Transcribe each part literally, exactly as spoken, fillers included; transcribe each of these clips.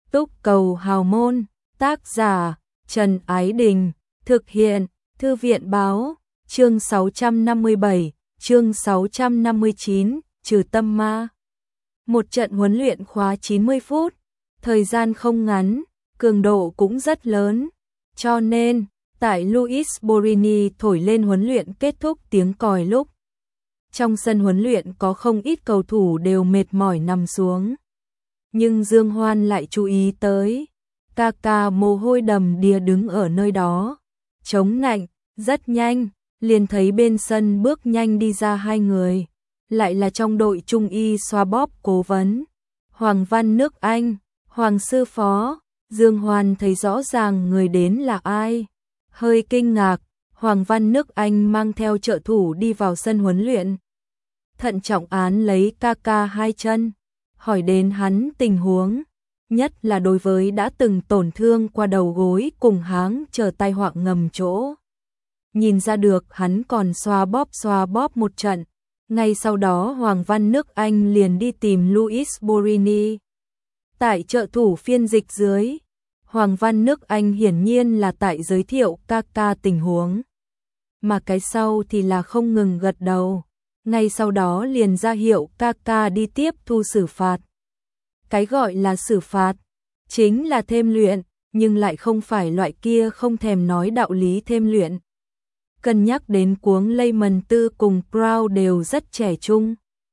Túc Cầu Hào Môn, tác giả Trần Ái Đình, thực hiện Thư viện Báo, chương sáu trăm năm mươi bảy, chương sáu trăm năm mươi chín, trừ tâm ma. Một trận huấn luyện khóa chín mươi phút, thời gian không ngắn, cường độ cũng rất lớn, cho nên tại Luis Borini thổi lên huấn luyện kết thúc tiếng còi lúc trong sân huấn luyện có không ít cầu thủ đều mệt mỏi nằm xuống. Nhưng Dương Hoan lại chú ý tới, Kaka mồ hôi đầm đìa đứng ở nơi đó, chống nạnh, rất nhanh, liền thấy bên sân bước nhanh đi ra hai người, lại là trong đội trung y xoa bóp cố vấn, Hoàng Văn nước Anh, Hoàng sư phó. Dương Hoan thấy rõ ràng người đến là ai, hơi kinh ngạc. Hoàng Văn nước Anh mang theo trợ thủ đi vào sân huấn luyện, thận trọng án lấy Kaka hai chân, hỏi đến hắn tình huống, nhất là đối với đã từng tổn thương qua đầu gối cùng háng chờ tai họa ngầm chỗ. Nhìn ra được hắn còn xoa bóp xoa bóp một trận, ngay sau đó Hoàng Văn nước Anh liền đi tìm Luis Borini. Tại trợ thủ phiên dịch dưới, Hoàng Văn nước Anh hiển nhiên là tại giới thiệu Kaka tình huống, mà cái sau thì là không ngừng gật đầu, ngay sau đó liền ra hiệu Kaka đi tiếp thu xử phạt. Cái gọi là xử phạt, chính là thêm luyện, nhưng lại không phải loại kia không thèm nói đạo lý thêm luyện. Cân nhắc đến cuống Lehman Tư cùng Brown đều rất trẻ trung.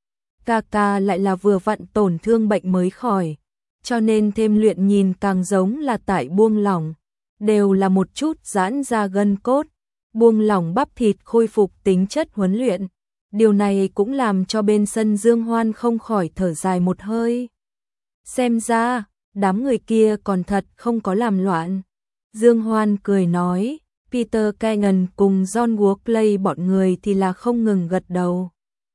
Kaka lại là vừa vặn tổn thương bệnh mới khỏi, cho nên thêm luyện nhìn càng giống là tại buông lỏng, đều là một chút giãn ra gân cốt, buông lỏng bắp thịt khôi phục tính chất huấn luyện. Điều này cũng làm cho bên sân Dương Hoan không khỏi thở dài một hơi. Xem ra, đám người kia còn thật không có làm loạn. Dương Hoan cười nói, Peter Kengan cùng John Walkley bọn người thì là không ngừng gật đầu.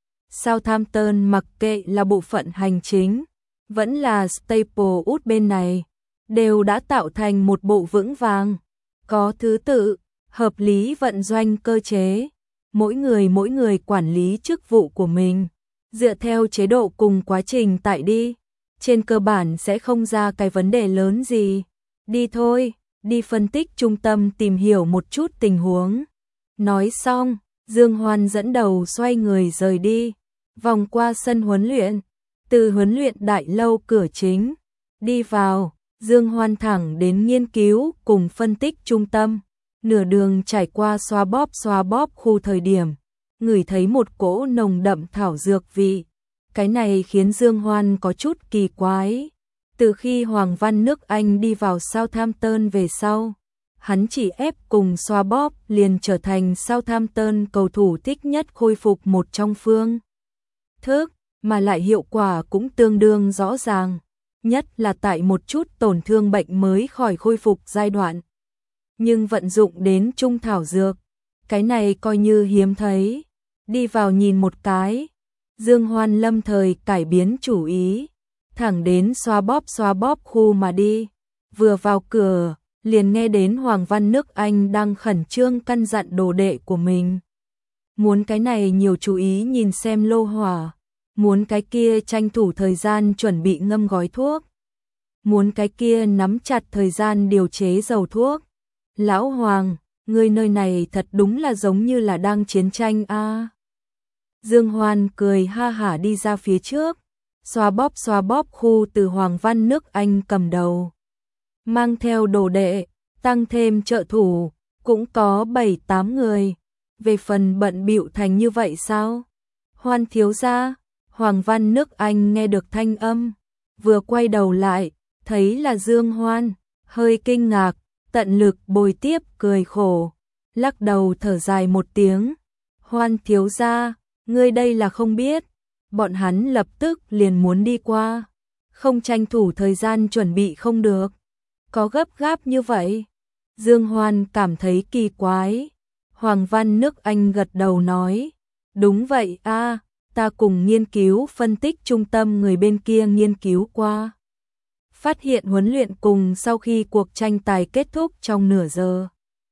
Southampton mặc kệ là bộ phận hành chính, vẫn là Staplewood bên này, đều đã tạo thành một bộ vững vàng, có thứ tự, hợp lý vận doanh cơ chế. Mỗi người mỗi người quản lý chức vụ của mình, dựa theo chế độ cùng quá trình tại đi, trên cơ bản sẽ không ra cái vấn đề lớn gì. Đi thôi, đi phân tích trung tâm tìm hiểu một chút tình huống. Nói xong, Dương Hoan dẫn đầu xoay người rời đi, vòng qua sân huấn luyện, từ huấn luyện đại lâu cửa chính, đi vào, Dương Hoan thẳng đến nghiên cứu cùng phân tích trung tâm. Nửa đường trải qua xoa bóp xoa bóp khu thời điểm, ngửi thấy một cỗ nồng đậm thảo dược vị. Cái này khiến Dương Hoan có chút kỳ quái. Từ khi Hoàng Văn nước Anh đi vào Southampton về sau, hắn chỉ ép cùng xoa bóp liền trở thành Southampton cầu thủ thích nhất khôi phục một trong phương thức, mà lại hiệu quả cũng tương đương rõ ràng, nhất là tại một chút tổn thương bệnh mới khỏi khôi phục giai đoạn. Nhưng vận dụng đến trung thảo dược, cái này coi như hiếm thấy. Đi vào nhìn một cái, Dương Hoan lâm thời cải biến chủ ý, thẳng đến xoa bóp xoa bóp khu mà đi. Vừa vào cửa, liền nghe đến Hoàng Văn nước Anh đang khẩn trương căn dặn đồ đệ của mình. Muốn cái này nhiều chú ý nhìn xem lô hỏa, muốn cái kia tranh thủ thời gian chuẩn bị ngâm gói thuốc, muốn cái kia nắm chặt thời gian điều chế dầu thuốc. Lão Hoàng, người nơi này thật đúng là giống như là đang chiến tranh a. À. Dương Hoan cười ha hả đi ra phía trước, xoa bóp xoa bóp khu từ Hoàng Văn nước Anh cầm đầu, mang theo đồ đệ, tăng thêm trợ thủ, cũng có bảy tám người. Về phần bận bịu thành như vậy sao? Hoan thiếu gia, Hoàng Văn nước Anh nghe được thanh âm, vừa quay đầu lại, thấy là Dương Hoan, hơi kinh ngạc. Tận lực bồi tiếp cười khổ, lắc đầu thở dài một tiếng. Hoan thiếu gia, ngươi đây là không biết, bọn hắn lập tức liền muốn đi qua, không tranh thủ thời gian chuẩn bị không được. Có gấp gáp như vậy? Dương Hoan cảm thấy kỳ quái. Hoàng Văn nước Anh gật đầu nói, đúng vậy a, à, ta cùng nghiên cứu phân tích trung tâm người bên kia nghiên cứu qua. Phát hiện huấn luyện cùng sau khi cuộc tranh tài kết thúc trong nửa giờ,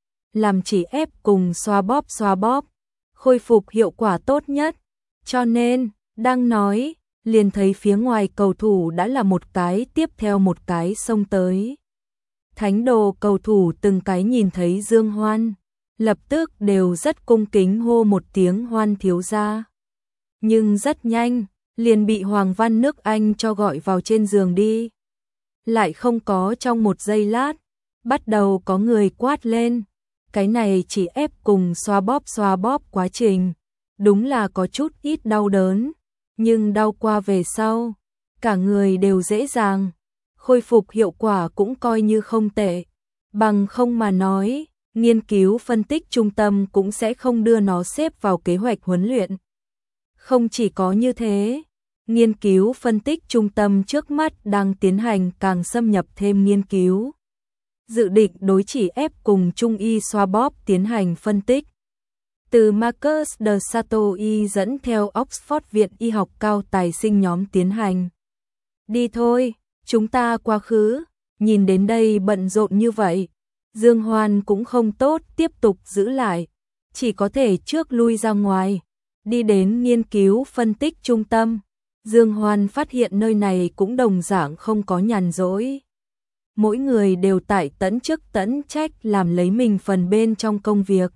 làm chỉ ép cùng xoa bóp xoa bóp, khôi phục hiệu quả tốt nhất. Cho nên, đang nói, liền thấy phía ngoài cầu thủ đã là một cái tiếp theo một cái xông tới. Thánh đồ cầu thủ từng cái nhìn thấy Dương Hoan, lập tức đều rất cung kính hô một tiếng Hoan thiếu gia. Nhưng rất nhanh, liền bị Hoàng Văn nước Anh cho gọi vào trên giường đi. Lại không có trong một giây lát, bắt đầu có người quát lên. Cái này chỉ ép cùng xoa bóp xoa bóp quá trình, đúng là có chút ít đau đớn, nhưng đau qua về sau, cả người đều dễ dàng, khôi phục hiệu quả cũng coi như không tệ. Bằng không mà nói, nghiên cứu phân tích trung tâm cũng sẽ không đưa nó xếp vào kế hoạch huấn luyện. Không chỉ có như thế, nghiên cứu phân tích trung tâm trước mắt đang tiến hành càng xâm nhập thêm nghiên cứu. Dự định đối chỉ ép cùng trung y xoa bóp tiến hành phân tích. Từ Marcus de Sartori dẫn theo Oxford Viện Y học cao tài sinh nhóm tiến hành. Đi thôi, chúng ta quá khứ, nhìn đến đây bận rộn như vậy. Dương Hoan cũng không tốt tiếp tục giữ lại, chỉ có thể trước lui ra ngoài, đi đến nghiên cứu phân tích trung tâm. Dương Hoan phát hiện nơi này cũng đồng dạng không có nhàn rỗi. Mỗi người đều tại tận chức tận trách làm lấy mình phần bên trong công việc.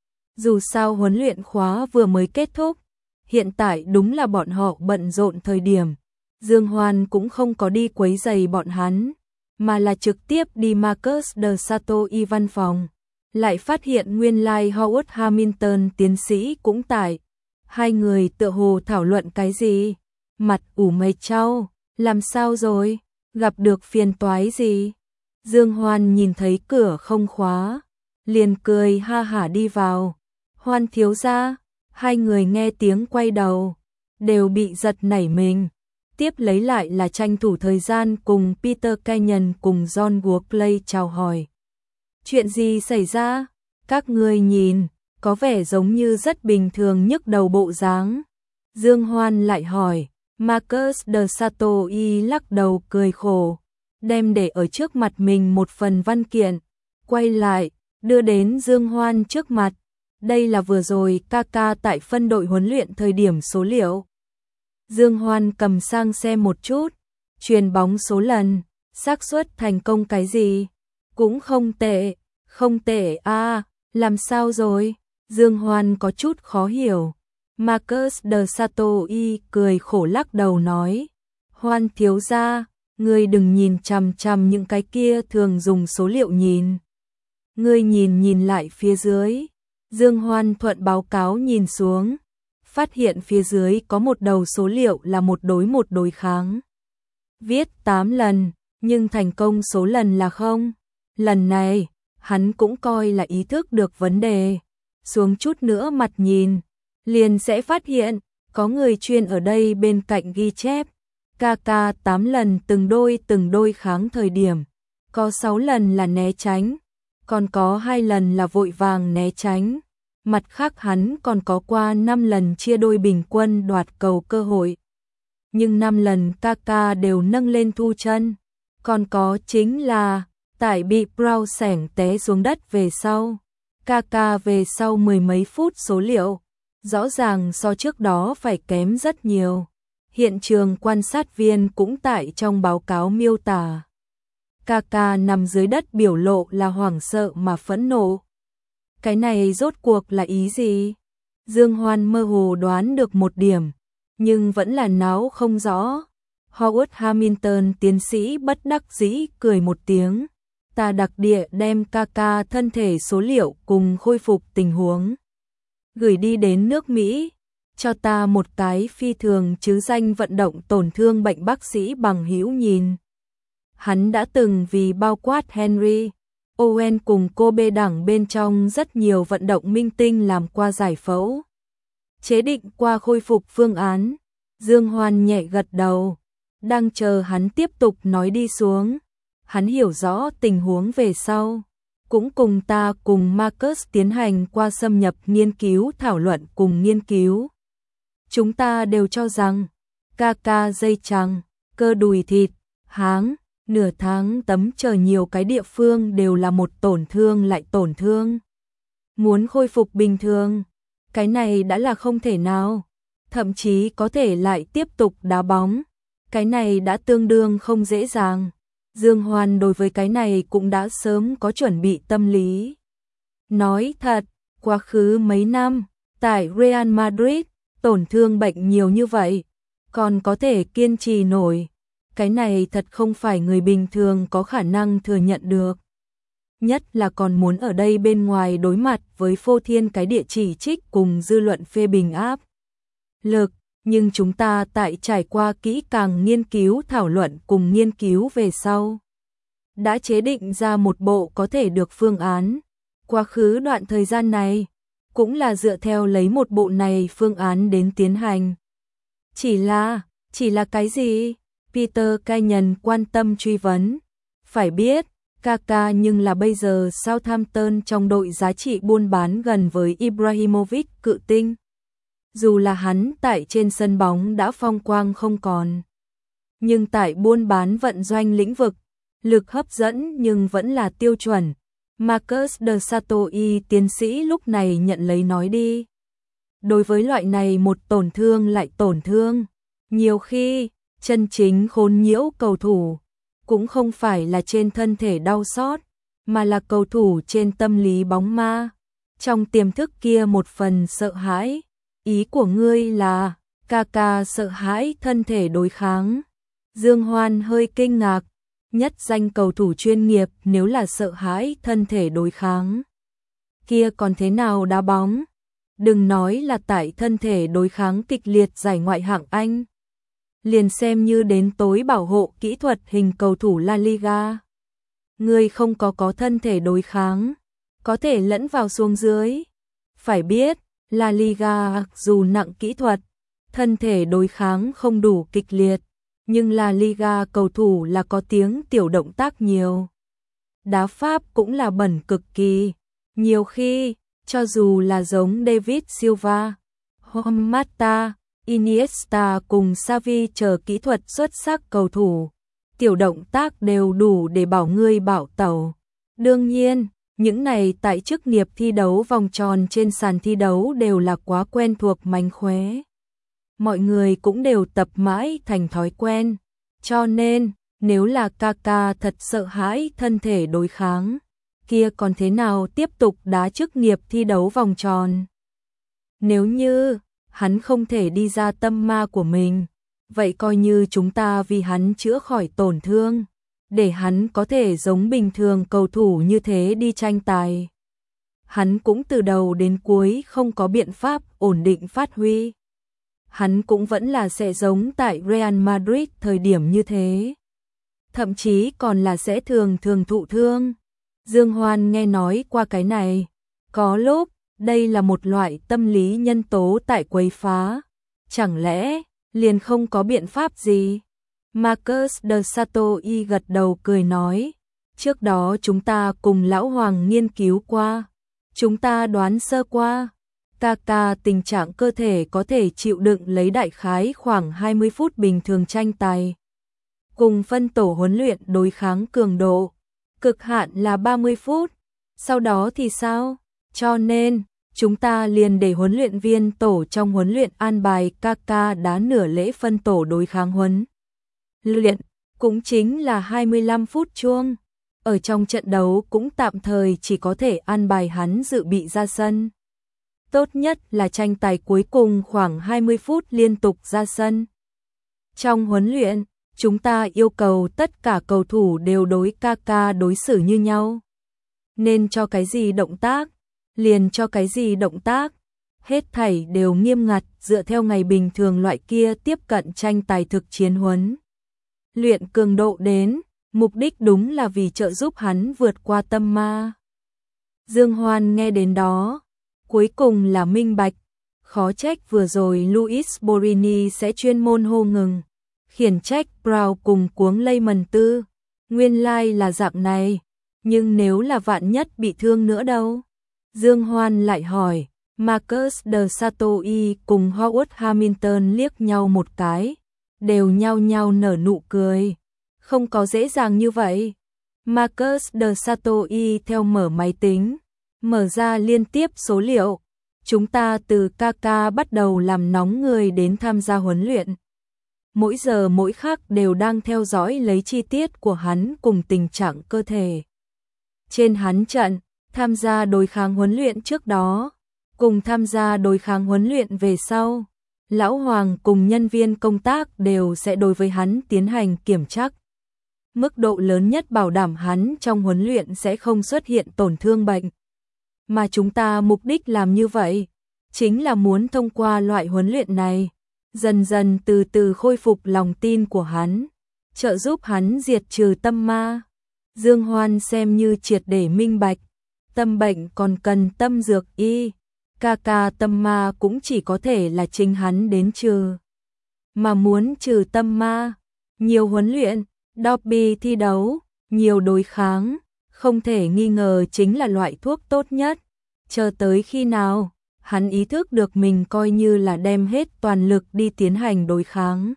Dù sao huấn luyện khóa vừa mới kết thúc, hiện tại đúng là bọn họ bận rộn thời điểm. Dương Hoan cũng không có đi quấy rầy bọn hắn, mà là trực tiếp đi Marcus de Sartori văn phòng. Lại phát hiện nguyên lai like Howard Hamilton tiến sĩ cũng tại. Hai người tựa hồ thảo luận cái gì? Mặt ủ mày trao, làm sao rồi? Gặp được phiền toái gì? Dương Hoan nhìn thấy cửa không khóa, liền cười ha hả đi vào. Hoan thiếu gia, hai người nghe tiếng quay đầu, đều bị giật nảy mình. Tiếp lấy lại là tranh thủ thời gian cùng Peter Kenyon cùng John Workley chào hỏi. Chuyện gì xảy ra? Các ngươi nhìn, có vẻ giống như rất bình thường nhức đầu bộ dáng. Dương Hoan lại hỏi. Marcus de Sartori lắc đầu cười khổ, đem để ở trước mặt mình một phần văn kiện, quay lại, đưa đến Dương Hoan trước mặt. Đây là vừa rồi ca ca tại phân đội huấn luyện thời điểm số liệu. Dương Hoan cầm sang xem một chút, truyền bóng số lần, xác suất thành công cái gì? Cũng không tệ, không tệ a, à, làm sao rồi? Dương Hoan có chút khó hiểu. Marcus de Sartori cười khổ lắc đầu nói, Hoan thiếu gia, ngươi đừng nhìn chằm chằm những cái kia thường dùng số liệu nhìn. Ngươi nhìn nhìn lại phía dưới. Dương Hoan thuận báo cáo nhìn xuống, phát hiện phía dưới có một đầu số liệu là một đối một đối kháng. Viết tám lần, nhưng thành công số lần là không. Lần này, hắn cũng coi là ý thức được vấn đề. Xuống chút nữa mặt nhìn, liền sẽ phát hiện, có người chuyên ở đây bên cạnh ghi chép. ca ca tám lần từng đôi từng đôi kháng thời điểm, có sáu lần là né tránh, còn có hai lần là vội vàng né tránh. Mặt khác hắn còn có qua năm lần chia đôi bình quân đoạt cầu cơ hội. Nhưng năm lần ca ca đều nâng lên thu chân. Còn có chính là, tại bị Brown sẻng té xuống đất về sau. ca ca về sau mười mấy phút số liệu, rõ ràng so trước đó phải kém rất nhiều. Hiện trường quan sát viên cũng tại trong báo cáo miêu tả. ca ca nằm dưới đất biểu lộ là hoảng sợ mà phẫn nộ. Cái này rốt cuộc là ý gì? Dương Hoan mơ hồ đoán được một điểm, nhưng vẫn là náo không rõ. Howard Hamilton tiến sĩ bất đắc dĩ cười một tiếng. Ta đặc địa đem ca ca thân thể số liệu cùng khôi phục tình huống gửi đi đến nước Mỹ, cho ta một cái phi thường chứ danh vận động tổn thương bệnh bác sĩ bằng hữu nhìn. Hắn đã từng vì bao quát Henry Owen cùng Kobe đẳng bên trong rất nhiều vận động minh tinh làm qua giải phẫu. Chế định qua khôi phục phương án. Dương Hoan nhẹ gật đầu, đang chờ hắn tiếp tục nói đi xuống. Hắn hiểu rõ tình huống về sau, cũng cùng ta cùng Marcus tiến hành qua xâm nhập nghiên cứu thảo luận cùng nghiên cứu. Chúng ta đều cho rằng, ca ca dây chằng, cơ đùi thịt, háng, nửa tháng tấm chờ nhiều cái địa phương đều là một tổn thương lại tổn thương. Muốn khôi phục bình thường, cái này đã là không thể nào. thậm chí có thể lại tiếp tục đá bóng. Cái này đã tương đương không dễ dàng. Dương Hoan đối với cái này cũng đã sớm có chuẩn bị tâm lý. Nói thật, quá khứ mấy năm, tại Real Madrid, tổn thương bệnh nhiều như vậy, còn có thể kiên trì nổi. Cái này thật không phải người bình thường có khả năng thừa nhận được. Nhất là còn muốn ở đây bên ngoài đối mặt với phô thiên cái địa chỉ trích cùng dư luận phê bình áp lực. Nhưng chúng ta tại trải qua kỹ càng nghiên cứu thảo luận cùng nghiên cứu về sau, đã chế định ra một bộ có thể được phương án. Quá khứ đoạn thời gian này, cũng là dựa theo lấy một bộ này phương án đến tiến hành. Chỉ là, chỉ là cái gì? Peter Kenyon quan tâm truy vấn. Phải biết, Kaka nhưng là bây giờ Southampton trong đội giá trị buôn bán gần với Ibrahimovic cự tinh. Dù là hắn tại trên sân bóng đã phong quang không còn, nhưng tại buôn bán vận doanh lĩnh vực, lực hấp dẫn nhưng vẫn là tiêu chuẩn. Marcus de Sartori tiến sĩ lúc này nhận lấy nói đi. Đối với loại này một tổn thương lại tổn thương, nhiều khi, chân chính khốn nhiễu cầu thủ, cũng không phải là trên thân thể đau xót, mà là cầu thủ trên tâm lý bóng ma. Trong tiềm thức kia một phần sợ hãi. Ý của ngươi là, Kaka sợ hãi thân thể đối kháng. Dương Hoan hơi kinh ngạc, nhất danh cầu thủ chuyên nghiệp nếu là sợ hãi thân thể đối kháng. Kia còn thế nào đá bóng? Đừng nói là tại thân thể đối kháng kịch liệt giải ngoại hạng Anh. Liền xem như đến tối bảo hộ kỹ thuật hình cầu thủ La Liga. Ngươi không có có thân thể đối kháng, có thể lẫn vào xuống dưới. Phải biết, La Liga dù nặng kỹ thuật, thân thể đối kháng không đủ kịch liệt, nhưng La Liga cầu thủ là có tiếng tiểu động tác nhiều. Đá pháp cũng là bẩn cực kỳ, nhiều khi, cho dù là giống David Silva, Morata, Iniesta cùng Xavi chờ kỹ thuật xuất sắc cầu thủ, tiểu động tác đều đủ để bảo ngươi bảo tẩu. Đương nhiên, những này tại chức nghiệp thi đấu vòng tròn trên sàn thi đấu đều là quá quen thuộc mánh khóe. Mọi người cũng đều tập mãi thành thói quen. Cho nên, nếu là Kaka thật sợ hãi thân thể đối kháng, kia còn thế nào tiếp tục đá chức nghiệp thi đấu vòng tròn? Nếu như hắn không thể đi ra tâm ma của mình, vậy coi như chúng ta vì hắn chữa khỏi tổn thương, để hắn có thể giống bình thường cầu thủ như thế đi tranh tài. Hắn cũng từ đầu đến cuối không có biện pháp ổn định phát huy. Hắn cũng vẫn là sẽ giống tại Real Madrid thời điểm như thế. Thậm chí còn là sẽ thường thường thụ thương. Dương Hoan nghe nói qua cái này. Có lúc, đây là một loại tâm lý nhân tố tại quấy phá. Chẳng lẽ, liền không có biện pháp gì? Marcus de Sartori gật đầu cười nói. Trước đó chúng ta cùng Lão Hoàng nghiên cứu qua. Chúng ta đoán sơ qua. Kaka tình trạng cơ thể có thể chịu đựng lấy đại khái khoảng hai mươi phút bình thường tranh tài. Cùng phân tổ huấn luyện đối kháng cường độ. Cực hạn là ba mươi phút. Sau đó thì sao? Cho nên, chúng ta liền để huấn luyện viên tổ trong huấn luyện an bài Kaka đá nửa lễ phân tổ đối kháng huấn luyện, cũng chính là hai mươi lăm phút chuông. Ở trong trận đấu cũng tạm thời chỉ có thể an bài hắn dự bị ra sân. Tốt nhất là tranh tài cuối cùng khoảng hai mươi phút liên tục ra sân. Trong huấn luyện, chúng ta yêu cầu tất cả cầu thủ đều đối Kaka đối xử như nhau. Nên cho cái gì động tác, liền cho cái gì động tác. Hết thảy đều nghiêm ngặt dựa theo ngày bình thường loại kia tiếp cận tranh tài thực chiến huấn luyện cường độ đến, mục đích đúng là vì trợ giúp hắn vượt qua tâm ma. Dương Hoan nghe đến đó, cuối cùng là minh bạch, khó trách vừa rồi Luis Borini sẽ chuyên môn hô ngừng, khiển trách Brown cùng cuống Lehmann Tư, nguyên lai like là dạng này, nhưng nếu là vạn nhất bị thương nữa đâu? Dương Hoan lại hỏi, Marcus de Sartori cùng Howard Hamilton liếc nhau một cái, đều nhao nhao nở nụ cười, không có dễ dàng như vậy. Marcus de Sartori theo mở máy tính, mở ra liên tiếp số liệu, chúng ta từ ca ca bắt đầu làm nóng người đến tham gia huấn luyện. Mỗi giờ mỗi khắc đều đang theo dõi lấy chi tiết của hắn cùng tình trạng cơ thể. Trên hắn trận, tham gia đối kháng huấn luyện trước đó, cùng tham gia đối kháng huấn luyện về sau, Lão Hoàng cùng nhân viên công tác đều sẽ đối với hắn tiến hành kiểm tra. Mức độ lớn nhất bảo đảm hắn trong huấn luyện sẽ không xuất hiện tổn thương bệnh. Mà chúng ta mục đích làm như vậy, chính là muốn thông qua loại huấn luyện này, dần dần từ từ khôi phục lòng tin của hắn, trợ giúp hắn diệt trừ tâm ma. Dương Hoan xem như triệt để minh bạch, tâm bệnh còn cần tâm dược y, ca ca tâm ma cũng chỉ có thể là chính hắn đến trừ. Mà muốn trừ tâm ma, nhiều huấn luyện, Dobby thi đấu, nhiều đối kháng, không thể nghi ngờ chính là loại thuốc tốt nhất. Chờ tới khi nào, hắn ý thức được mình coi như là đem hết toàn lực đi tiến hành đối kháng.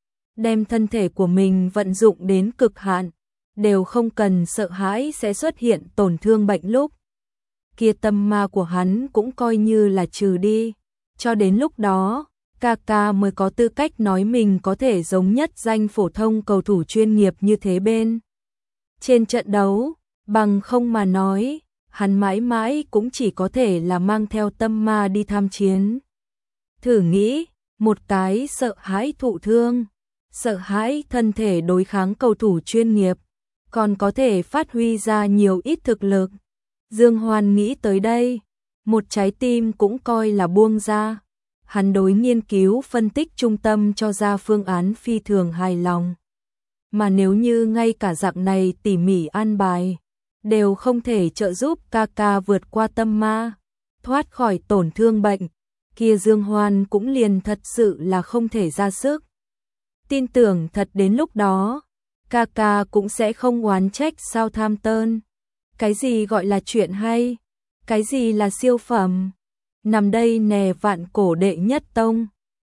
Đem thân thể của mình vận dụng đến cực hạn, đều không cần sợ hãi sẽ xuất hiện tổn thương bệnh lúc. Kia tâm ma của hắn cũng coi như là trừ đi. Cho đến lúc đó, ca ca mới có tư cách nói mình có thể giống nhất danh phổ thông cầu thủ chuyên nghiệp như thế bên. Trên trận đấu, bằng không mà nói, hắn mãi mãi cũng chỉ có thể là mang theo tâm ma đi tham chiến. Thử nghĩ, một cái sợ hãi thụ thương, sợ hãi thân thể đối kháng cầu thủ chuyên nghiệp, còn có thể phát huy ra nhiều ít thực lực. Dương Hoan nghĩ tới đây, một trái tim cũng coi là buông ra. Hắn đối nghiên cứu phân tích trung tâm cho ra phương án phi thường hài lòng. Mà nếu như ngay cả dạng này tỉ mỉ an bài, đều không thể trợ giúp ca ca vượt qua tâm ma, thoát khỏi tổn thương bệnh, kia Dương Hoan cũng liền thật sự là không thể ra sức. Tin tưởng thật đến lúc đó, ca ca cũng sẽ không oán trách Southampton. Cái gì gọi là chuyện hay? Cái gì là siêu phẩm? Nằm đây nè vạn cổ đệ nhất tông.